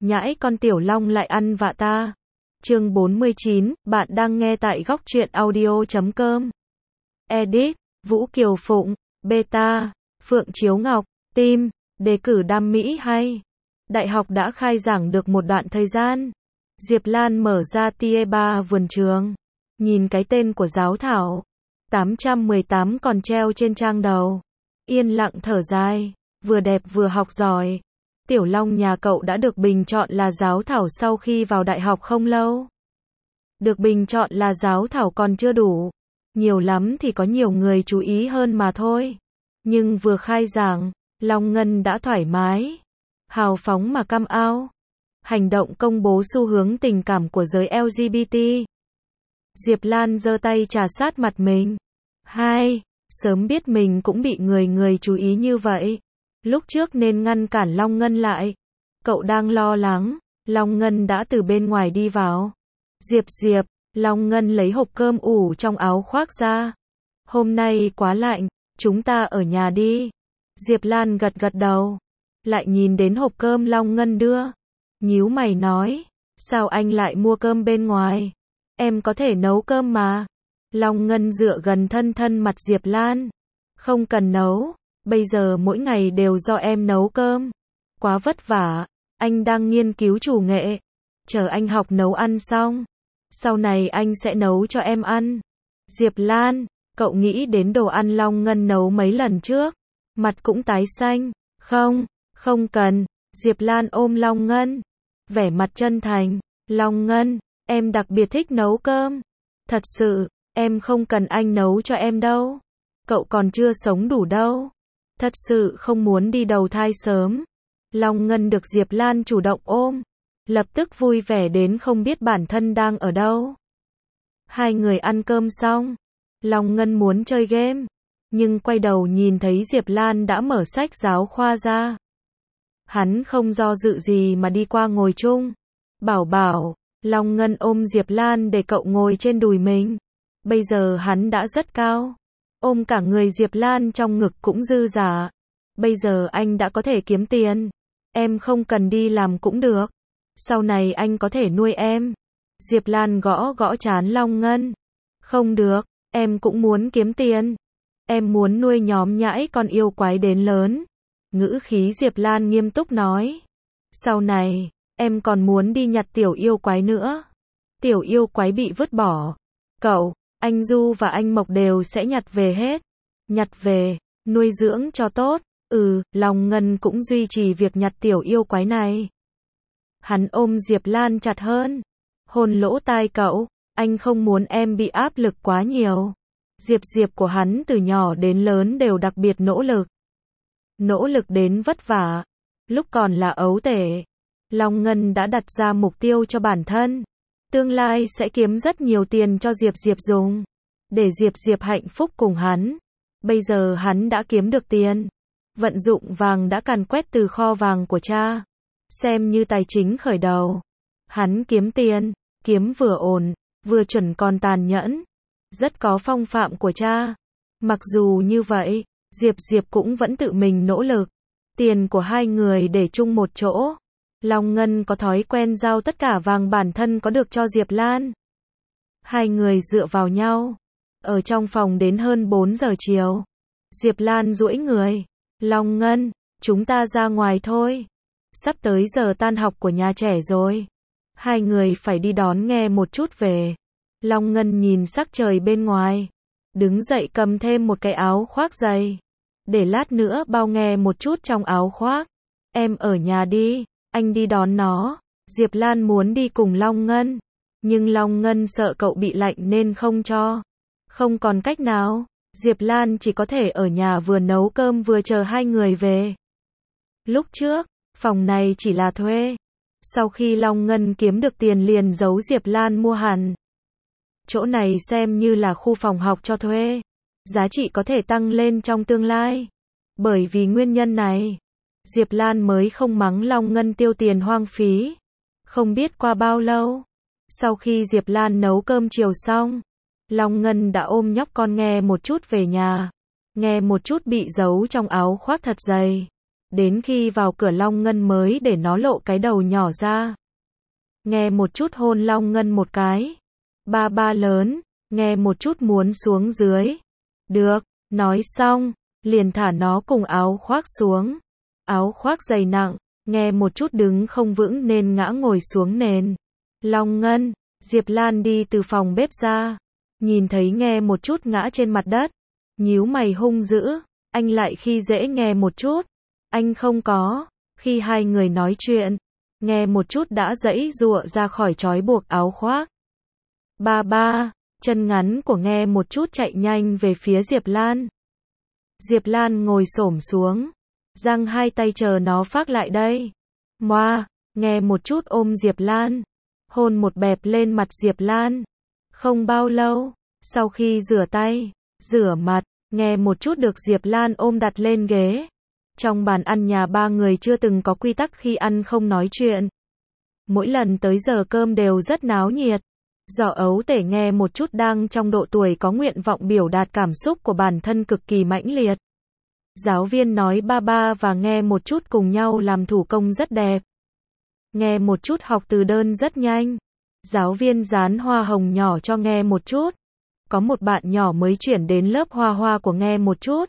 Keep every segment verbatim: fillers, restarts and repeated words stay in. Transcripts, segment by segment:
nhãi con Tiểu Long lại ăn vạ ta. Chương bốn mươi chín, bạn đang nghe tại góc truyện audio chấm com. Edit, Vũ Kiều Phụng, Beta, Phượng Chiếu Ngọc, Tim, đề cử đam mỹ hay. Đại học đã khai giảng được một đoạn thời gian. Diệp Lan mở ra tia ba vườn trường. Nhìn cái tên của giáo thảo. tám trăm mười tám còn treo trên trang đầu. Yên lặng thở dài. Vừa đẹp vừa học giỏi. Tiểu Long nhà cậu đã được bình chọn là giáo thảo sau khi vào đại học không lâu. Được bình chọn là giáo thảo còn chưa đủ. Nhiều lắm thì có nhiều người chú ý hơn mà thôi. Nhưng vừa khai giảng, Long Ngân đã thoải mái, hào phóng mà cam ao. Hành động công bố xu hướng tình cảm của giới lờ giê bê tê. Diệp Lan giơ tay trà sát mặt mình. Hai, sớm biết mình cũng bị người người chú ý như vậy. Lúc trước nên ngăn cản Long Ngân lại. Cậu đang lo lắng, Long Ngân đã từ bên ngoài đi vào. Diệp Diệp, Long Ngân lấy hộp cơm ủ trong áo khoác ra. Hôm nay quá lạnh, chúng ta ở nhà đi. Diệp Lan gật gật đầu. Lại nhìn đến hộp cơm Long Ngân đưa. Nhíu mày nói, sao anh lại mua cơm bên ngoài? Em có thể nấu cơm mà. Long Ngân dựa gần thân thân mặt Diệp Lan. Không cần nấu, bây giờ mỗi ngày đều do em nấu cơm. Quá vất vả, anh đang nghiên cứu chủ nghệ. Chờ anh học nấu ăn xong, sau này anh sẽ nấu cho em ăn. Diệp Lan, cậu nghĩ đến đồ ăn Long Ngân nấu mấy lần trước. Mặt cũng tái xanh. Không, không cần. Diệp Lan ôm Long Ngân. Vẻ mặt chân thành. Long Ngân, em đặc biệt thích nấu cơm. Thật sự, em không cần anh nấu cho em đâu. Cậu còn chưa sống đủ đâu. Thật sự không muốn đi đầu thai sớm. Long Ngân được Diệp Lan chủ động ôm. Lập tức vui vẻ đến không biết bản thân đang ở đâu. Hai người ăn cơm xong. Long Ngân muốn chơi game. Nhưng quay đầu nhìn thấy Diệp Lan đã mở sách giáo khoa ra. Hắn không do dự gì mà đi qua ngồi chung. Bảo bảo, Long Ngân ôm Diệp Lan để cậu ngồi trên đùi mình. Bây giờ hắn đã rất cao. Ôm cả người Diệp Lan trong ngực cũng dư dả. Bây giờ anh đã có thể kiếm tiền. Em không cần đi làm cũng được. Sau này anh có thể nuôi em. Diệp Lan gõ gõ trán Long Ngân. Không được, em cũng muốn kiếm tiền. Em muốn nuôi nhóm nhãi con yêu quái đến lớn. Ngữ khí Diệp Lan nghiêm túc nói. Sau này, em còn muốn đi nhặt tiểu yêu quái nữa. Tiểu yêu quái bị vứt bỏ. Cậu, anh Du và anh Mộc đều sẽ nhặt về hết. Nhặt về, nuôi dưỡng cho tốt. Ừ, Long Ngân cũng duy trì việc nhặt tiểu yêu quái này. Hắn ôm Diệp Lan chặt hơn. Hôn lỗ tai cậu, anh không muốn em bị áp lực quá nhiều. Diệp Diệp của hắn từ nhỏ đến lớn đều đặc biệt nỗ lực. Nỗ lực đến vất vả. Lúc còn là ấu tể, Long Ngân đã đặt ra mục tiêu cho bản thân. Tương lai sẽ kiếm rất nhiều tiền cho Diệp Diệp dùng. Để Diệp Diệp hạnh phúc cùng hắn. Bây giờ hắn đã kiếm được tiền. Vận dụng vàng đã càn quét từ kho vàng của cha. Xem như tài chính khởi đầu. Hắn kiếm tiền, kiếm vừa ổn, vừa chuẩn còn tàn nhẫn. Rất có phong phạm của cha. Mặc dù như vậy, Diệp Diệp cũng vẫn tự mình nỗ lực. Tiền của hai người để chung một chỗ. Long Ngân có thói quen giao tất cả vàng bản thân có được cho Diệp Lan. Hai người dựa vào nhau. Ở trong phòng đến hơn bốn giờ chiều. Diệp Lan duỗi người. Long Ngân, chúng ta ra ngoài thôi. Sắp tới giờ tan học của nhà trẻ rồi. Hai người phải đi đón nghe một chút về. Long Ngân nhìn sắc trời bên ngoài. Đứng dậy cầm thêm một cái áo khoác dày. Để lát nữa bao nghe một chút trong áo khoác. Em ở nhà đi, anh đi đón nó. Diệp Lan muốn đi cùng Long Ngân. Nhưng Long Ngân sợ cậu bị lạnh nên không cho. Không còn cách nào. Diệp Lan chỉ có thể ở nhà vừa nấu cơm vừa chờ hai người về. Lúc trước, phòng này chỉ là thuê. Sau khi Long Ngân kiếm được tiền liền giấu Diệp Lan mua hẳn. Chỗ này xem như là khu phòng học cho thuê. Giá trị có thể tăng lên trong tương lai. Bởi vì nguyên nhân này, Diệp Lan mới không mắng Long Ngân tiêu tiền hoang phí. Không biết qua bao lâu, sau khi Diệp Lan nấu cơm chiều xong, Long Ngân đã ôm nhóc con nghe một chút về nhà. Nghe một chút bị giấu trong áo khoác thật dày. đến khi vào cửa Long Ngân mới để nó lộ cái đầu nhỏ ra. Nghe một chút hôn Long Ngân một cái. Ba ba lớn, nghe một chút muốn xuống dưới. Được, nói xong, liền thả nó cùng áo khoác xuống. Áo khoác dày nặng, nghe một chút đứng không vững nên ngã ngồi xuống nền. Long Ngân, Diệp Lan đi từ phòng bếp ra, nhìn thấy nghe một chút ngã trên mặt đất, nhíu mày hung dữ, anh lại khi dễ nghe một chút. Anh không có, khi hai người nói chuyện, nghe một chút đã giãy giụa ra khỏi trói buộc áo khoác. Ba ba, chân ngắn của nghe một chút chạy nhanh về phía Diệp Lan. Diệp Lan ngồi xổm xuống, giang hai tay chờ nó phác lại đây. Moa, nghe một chút ôm Diệp Lan, hôn một bẹp lên mặt Diệp Lan. Không bao lâu, sau khi rửa tay, rửa mặt, nghe một chút được Diệp Lan ôm đặt lên ghế. Trong bàn ăn nhà ba người chưa từng có quy tắc khi ăn không nói chuyện. Mỗi lần tới giờ cơm đều rất náo nhiệt. Do ấu tể nghe một chút đang trong độ tuổi có nguyện vọng biểu đạt cảm xúc của bản thân cực kỳ mãnh liệt. Giáo viên nói ba ba và nghe một chút cùng nhau làm thủ công rất đẹp. Nghe một chút học từ đơn rất nhanh. Giáo viên dán hoa hồng nhỏ cho nghe một chút. Có một bạn nhỏ mới chuyển đến lớp hoa hoa của nghe một chút.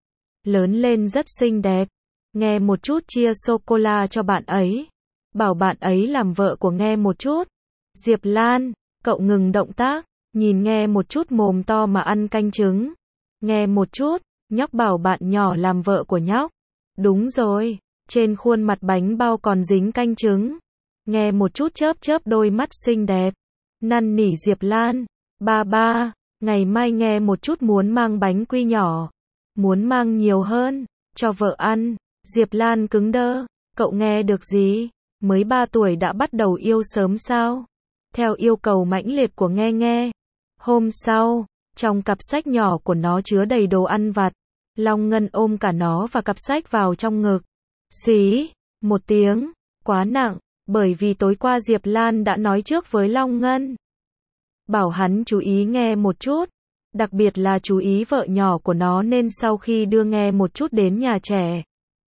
Lớn lên rất xinh đẹp. Nghe một chút chia sô-cô-la cho bạn ấy. Bảo bạn ấy làm vợ của nghe một chút. Diệp Lan, cậu ngừng động tác, nhìn nghe một chút mồm to mà ăn canh trứng. Nghe một chút, nhóc bảo bạn nhỏ làm vợ của nhóc. Đúng rồi, trên khuôn mặt bánh bao còn dính canh trứng. Nghe một chút chớp chớp đôi mắt xinh đẹp. Năn nỉ Diệp Lan, ba ba, ngày mai nghe một chút muốn mang bánh quy nhỏ. Muốn mang nhiều hơn, cho vợ ăn. Diệp Lan cứng đơ, cậu nghe được gì? Mới ba tuổi đã bắt đầu yêu sớm sao? Theo yêu cầu mãnh liệt của nghe nghe. Hôm sau, trong cặp sách nhỏ của nó chứa đầy đồ ăn vặt. Long Ngân ôm cả nó và cặp sách vào trong ngực. Xí, một tiếng, quá nặng, bởi vì tối qua Diệp Lan đã nói trước với Long Ngân. Bảo hắn chú ý nghe một chút. Đặc biệt là chú ý vợ nhỏ của nó nên sau khi đưa nghe một chút đến nhà trẻ.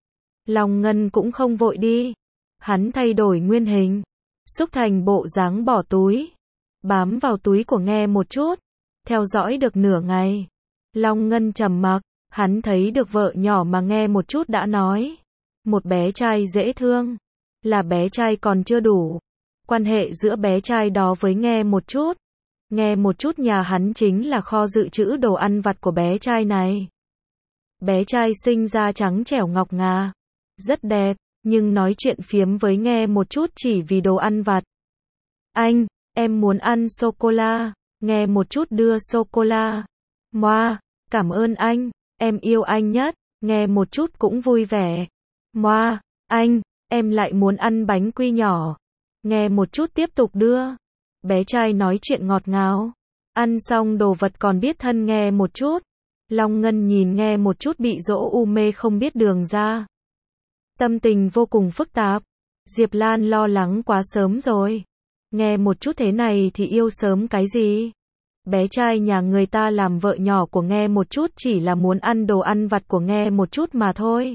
Long Ngân cũng không vội đi. Hắn thay đổi nguyên hình. Xúc thành bộ dáng bỏ túi. Bám vào túi của nghe một chút. Theo dõi được nửa ngày. Long Ngân trầm mặc. Hắn thấy được vợ nhỏ mà nghe một chút đã nói. Một bé trai dễ thương. Là bé trai còn chưa đủ. Quan hệ giữa bé trai đó với nghe một chút. Nghe một chút nhà hắn chính là kho dự trữ đồ ăn vặt của bé trai này. Bé trai sinh ra trắng trẻo ngọc ngà. Rất đẹp, nhưng nói chuyện phiếm với nghe một chút chỉ vì đồ ăn vặt. Anh, em muốn ăn sô-cô-la. Nghe một chút đưa sô-cô-la. Moa, cảm ơn anh, em yêu anh nhất. Nghe một chút cũng vui vẻ. Moa, anh, em lại muốn ăn bánh quy nhỏ. Nghe một chút tiếp tục đưa. Bé trai nói chuyện ngọt ngào. Ăn xong đồ vật còn biết thân nghe một chút. Long Ngân nhìn nghe một chút bị dỗ u mê không biết đường ra. Tâm tình vô cùng phức tạp. Diệp Lan lo lắng quá sớm rồi. Nghe một chút thế này thì yêu sớm cái gì? Bé trai nhà người ta làm vợ nhỏ của nghe một chút chỉ là muốn ăn đồ ăn vặt của nghe một chút mà thôi.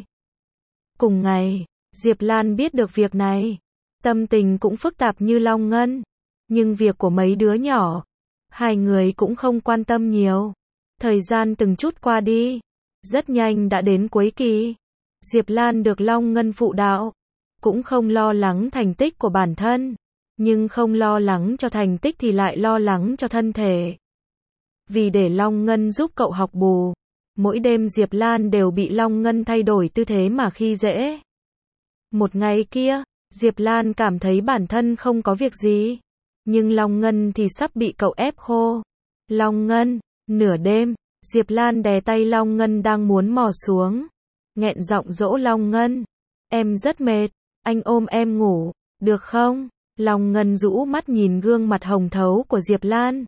Cùng ngày, Diệp Lan biết được việc này. Tâm tình cũng phức tạp như Long Ngân. Nhưng việc của mấy đứa nhỏ, hai người cũng không quan tâm nhiều. Thời gian từng chút qua đi, rất nhanh đã đến cuối kỳ. Diệp Lan được Long Ngân phụ đạo, cũng không lo lắng thành tích của bản thân, nhưng không lo lắng cho thành tích thì lại lo lắng cho thân thể. Vì để Long Ngân giúp cậu học bù, mỗi đêm Diệp Lan đều bị Long Ngân thay đổi tư thế mà khi dễ. Một ngày kia, Diệp Lan cảm thấy bản thân không có việc gì. Nhưng Long Ngân thì sắp bị cậu ép khô. Long Ngân, nửa đêm, Diệp Lan đè tay Long Ngân đang muốn mò xuống. Nghẹn giọng dỗ Long Ngân. Em rất mệt, anh ôm em ngủ, được không? Long Ngân rũ mắt nhìn gương mặt hồng thấu của Diệp Lan.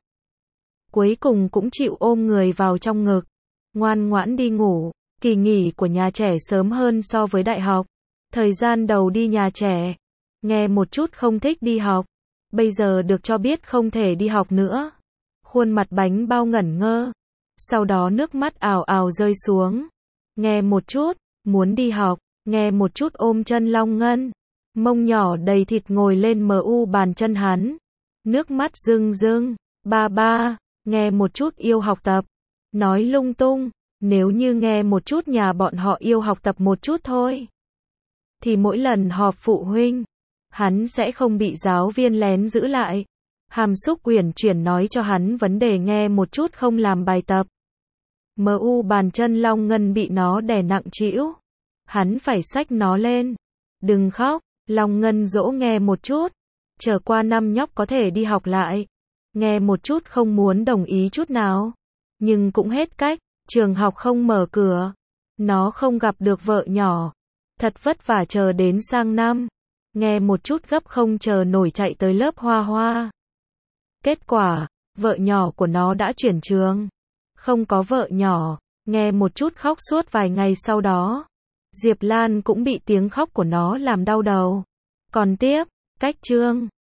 Cuối cùng cũng chịu ôm người vào trong ngực. Ngoan ngoãn đi ngủ. Kỳ nghỉ của nhà trẻ sớm hơn so với đại học. Thời gian đầu đi nhà trẻ, nghe một chút không thích đi học. Bây giờ được cho biết không thể đi học nữa. Khuôn mặt bánh bao ngẩn ngơ. Sau đó nước mắt ào ào rơi xuống. Nghe một chút, muốn đi học, nghe một chút ôm chân Long Ngân, mông nhỏ đầy thịt ngồi lên mờ u bàn chân hắn, nước mắt rưng rưng, ba ba, nghe một chút yêu học tập, nói lung tung, nếu như nghe một chút nhà bọn họ yêu học tập một chút thôi, thì mỗi lần họp phụ huynh, hắn sẽ không bị giáo viên lén giữ lại. Hàm Xúc uyển chuyển nói cho hắn vấn đề nghe một chút không làm bài tập. Mờ u bàn chân Long Ngân bị nó đè nặng trĩu. Hắn phải xách nó lên. Đừng khóc, Long Ngân dỗ nghe một chút. Trở qua năm nhóc có thể đi học lại. Nghe một chút không muốn đồng ý chút nào. Nhưng cũng hết cách, trường học không mở cửa. Nó không gặp được vợ nhỏ. Thật vất vả chờ đến sang năm. Nghe một chút gấp không chờ nổi chạy tới lớp Hoa Hoa. Kết quả, vợ nhỏ của nó đã chuyển trường. Không có vợ nhỏ, nghe một chút khóc suốt vài ngày sau đó. Diệp Lan cũng bị tiếng khóc của nó làm đau đầu. Còn tiếp, cách chương